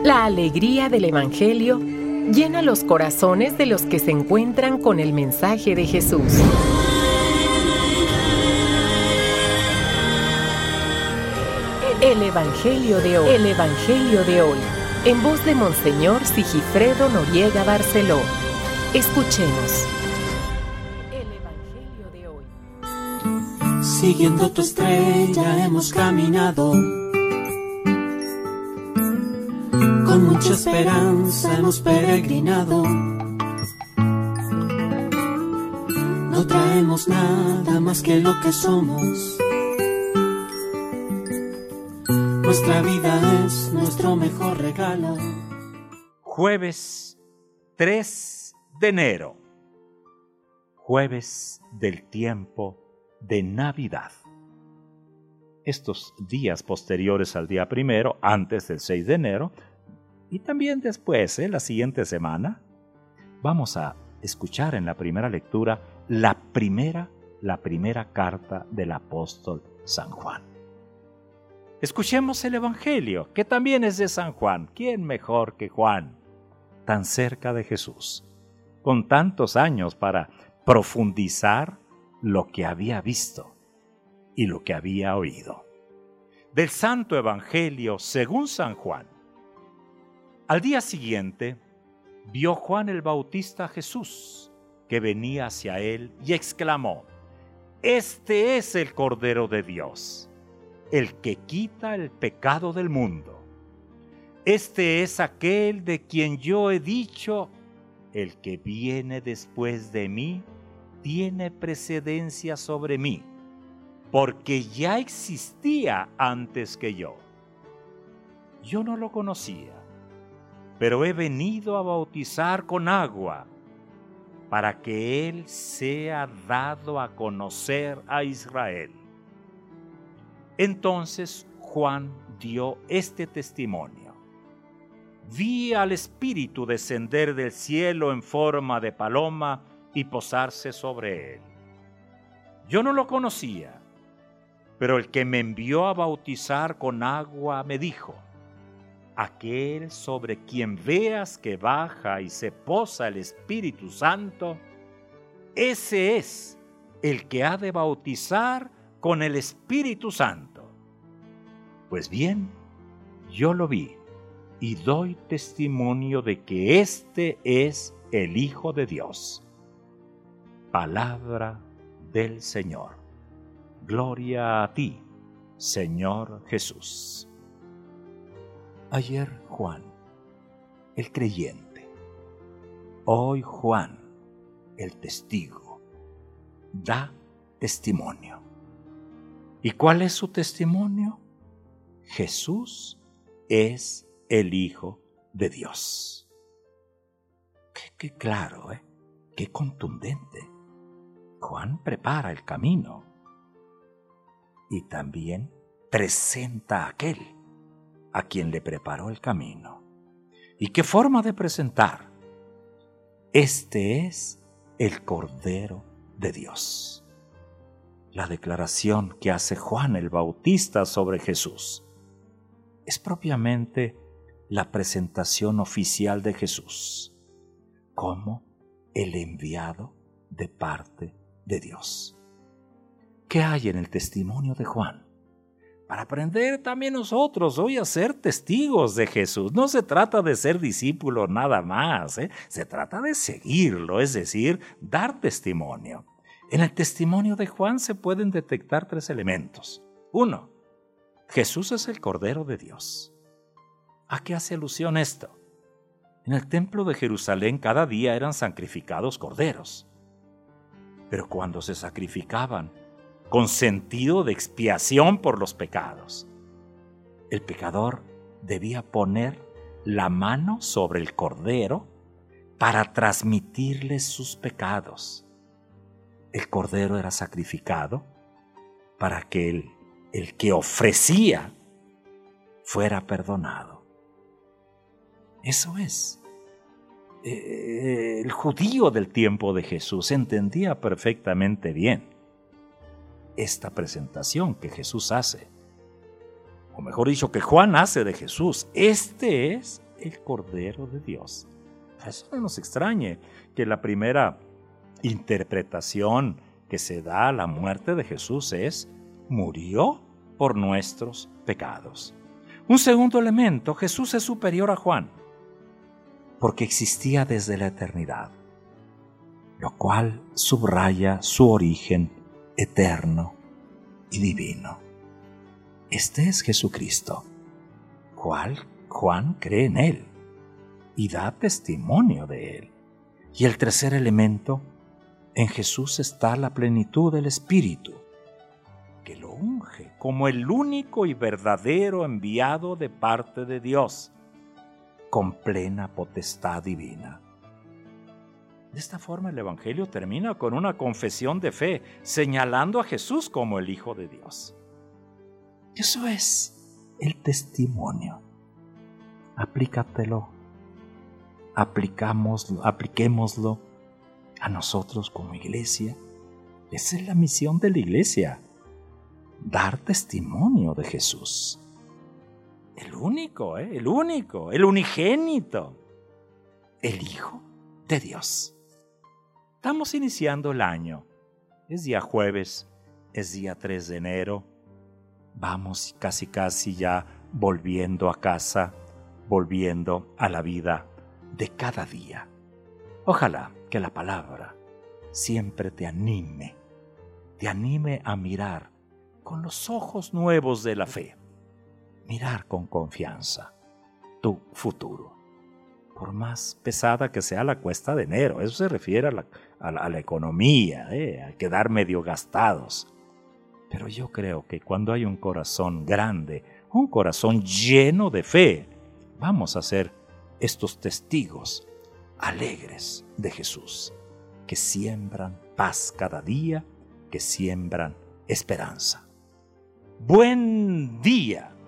La alegría del Evangelio llena los corazones de los que se encuentran con el mensaje de Jesús. El Evangelio de hoy. El Evangelio de hoy. En voz de Monseñor Sigifredo Noriega Barceló. Escuchemos. El Evangelio de hoy. Siguiendo tu estrella hemos caminado. Con mucha esperanza hemos peregrinado. No traemos nada más que lo que somos. Nuestra vida es nuestro mejor regalo. Jueves 3 de enero. Jueves del tiempo de Navidad. Estos días posteriores al día primero, antes del 6 de enero, y también después, la siguiente semana, vamos a escuchar en la primera lectura la primera carta del apóstol San Juan. Escuchemos el Evangelio, que también es de San Juan. ¿Quién mejor que Juan? Tan cerca de Jesús, con tantos años para profundizar lo que había visto y lo que había oído. Del Santo Evangelio según San Juan. Al día siguiente, vio Juan el Bautista a Jesús, que venía hacia él, y exclamó: «Este es el Cordero de Dios, el que quita el pecado del mundo. Este es aquel de quien yo he dicho, el que viene después de mí tiene precedencia sobre mí, porque ya existía antes que yo. Yo no lo conocía, pero he venido a bautizar con agua, para que Él sea dado a conocer a Israel». Entonces Juan dio este testimonio: «Vi al Espíritu descender del cielo en forma de paloma y posarse sobre él. Yo no lo conocía, pero el que me envió a bautizar con agua me dijo: aquel sobre quien veas que baja y se posa el Espíritu Santo, ese es el que ha de bautizar con el Espíritu Santo. Pues bien, yo lo vi y doy testimonio de que este es el Hijo de Dios». Palabra del Señor. Gloria a ti, Señor Jesús. Ayer Juan, el creyente. Hoy Juan, el testigo, da testimonio. ¿Y cuál es su testimonio? Jesús es el Hijo de Dios. Qué claro, qué contundente. Juan prepara el camino y también presenta a aquel a quien le preparó el camino. ¿Y qué forma de presentar? Este es el Cordero de Dios. La declaración que hace Juan el Bautista sobre Jesús es propiamente la presentación oficial de Jesús como el enviado de parte de Dios. ¿Qué hay en el testimonio de Juan? Para aprender también nosotros hoy a ser testigos de Jesús. No se trata de ser discípulo nada más, se trata de seguirlo, es decir, dar testimonio. En el testimonio de Juan se pueden detectar 3 elementos. 1. Jesús es el Cordero de Dios. ¿A qué hace alusión esto? En el templo de Jerusalén cada día eran sacrificados corderos. Pero cuando se sacrificaban con sentido de expiación por los pecados, el pecador debía poner la mano sobre el cordero para transmitirle sus pecados. El cordero era sacrificado para que el que ofrecía fuera perdonado. Eso es. El judío del tiempo de Jesús entendía perfectamente bien esta presentación que Jesús hace, o mejor dicho, que Juan hace de Jesús. Este es el Cordero de Dios. Eso no nos extrañe que la primera interpretación que se da a la muerte de Jesús es: murió por nuestros pecados. Un segundo elemento: Jesús es superior a Juan, porque existía desde la eternidad, lo cual subraya su origen eterno y divino. Este es Jesucristo. Juan cree en Él y da testimonio de Él. Y el tercer elemento: en Jesús está la plenitud del Espíritu, que lo unge como el único y verdadero enviado de parte de Dios, con plena potestad divina. De esta forma el Evangelio termina con una confesión de fe, señalando a Jesús como el Hijo de Dios. Eso es el testimonio. Apliquémoslo a nosotros como iglesia. Esa es la misión de la iglesia: dar testimonio de Jesús. El único, el unigénito, el Hijo de Dios. Estamos iniciando el año. Es día jueves, es día 3 de enero. Vamos casi ya volviendo a casa, volviendo a la vida de cada día. Ojalá que la palabra siempre te anime a mirar con los ojos nuevos de la fe, mirar con confianza tu futuro. Por más pesada que sea la cuesta de enero, eso se refiere a la economía, a quedar medio gastados. Pero yo creo que cuando hay un corazón grande, un corazón lleno de fe, vamos a ser estos testigos alegres de Jesús, que siembran paz cada día, que siembran esperanza. Buen día.